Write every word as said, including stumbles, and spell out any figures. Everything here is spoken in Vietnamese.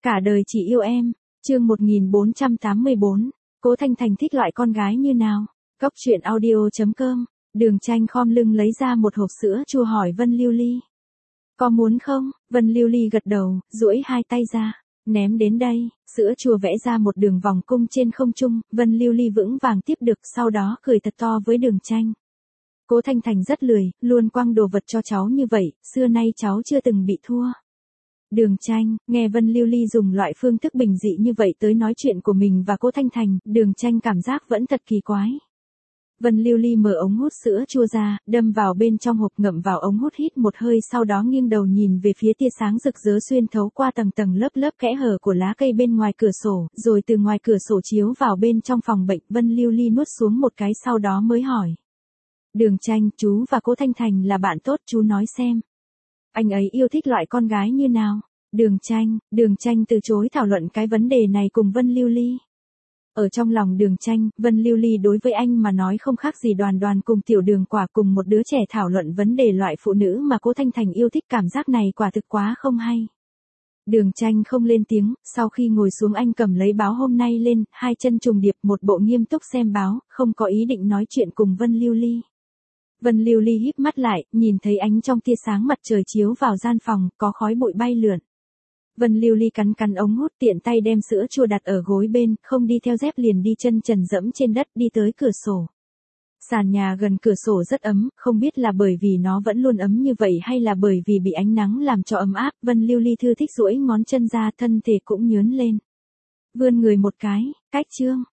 Cả đời chỉ yêu em, chương một nghìn bốn trăm tám mươi bốn, Cố Thanh Thành thích loại con gái như nào? Cóc truyện audio chấm com, Đường Tranh khom lưng lấy ra một hộp sữa chua hỏi Vân Lưu Ly. Có muốn không? Vân Lưu Ly gật đầu, duỗi hai tay ra, ném đến đây, sữa chua vẽ ra một đường vòng cung trên không trung, Vân Lưu Ly vững vàng tiếp được, sau đó cười thật to với Đường Tranh. Cố Thanh Thành rất lười, luôn quăng đồ vật cho cháu như vậy, xưa nay cháu chưa từng bị thua. Đường Tranh, nghe Vân Lưu Ly dùng loại phương thức bình dị như vậy tới nói chuyện của mình và Cố Thanh Thành, Đường Tranh cảm giác vẫn thật kỳ quái. Vân Lưu Ly mở ống hút sữa chua ra, đâm vào bên trong hộp, ngậm vào ống hút hít một hơi, sau đó nghiêng đầu nhìn về phía tia sáng rực rỡ xuyên thấu qua tầng tầng lớp lớp kẽ hở của lá cây bên ngoài cửa sổ, rồi từ ngoài cửa sổ chiếu vào bên trong phòng bệnh. Vân Lưu Ly nuốt xuống một cái sau đó mới hỏi. Đường Tranh, chú và Cố Thanh Thành là bạn tốt, chú nói xem. Anh ấy yêu thích loại con gái như nào? Đường Tranh, Đường Tranh từ chối thảo luận cái vấn đề này cùng Vân Lưu Ly. Ở trong lòng Đường Tranh, Vân Lưu Ly đối với anh mà nói không khác gì Đoàn Đoàn cùng Tiểu Đường Quả cùng một đứa trẻ thảo luận vấn đề loại phụ nữ mà Cố Thanh Thành yêu thích, cảm giác này quả thực quá không hay. Đường Tranh không lên tiếng, sau khi ngồi xuống anh cầm lấy báo hôm nay lên, hai chân trùng điệp, một bộ nghiêm túc xem báo, không có ý định nói chuyện cùng Vân Lưu Ly. Vân Lưu Ly híp mắt lại, nhìn thấy ánh trong tia sáng mặt trời chiếu vào gian phòng, có khói bụi bay lượn. Vân Lưu Ly cắn cắn ống hút, tiện tay đem sữa chua đặt ở gối bên, không đi theo dép liền đi chân trần dẫm trên đất đi tới cửa sổ. Sàn nhà gần cửa sổ rất ấm, không biết là bởi vì nó vẫn luôn ấm như vậy hay là bởi vì bị ánh nắng làm cho ấm áp. Vân Lưu Ly thư thích duỗi ngón chân ra, thân thể cũng nhớn lên. Vươn người một cái, cách chương.